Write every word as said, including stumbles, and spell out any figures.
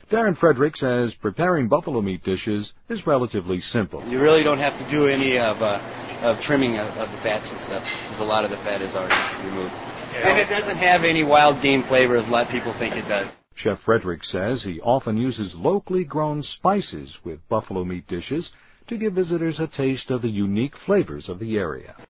Darren Frederick says preparing buffalo meat dishes is relatively simple. You really don't have to do any of, uh, of trimming of, of the fats and stuff, because a lot of the fat is already removed. And it doesn't have any wild game flavor as a lot of people think it does. Chef Frederick says he often uses locally grown spices with buffalo meat dishes to give visitors a taste of the unique flavors of the area.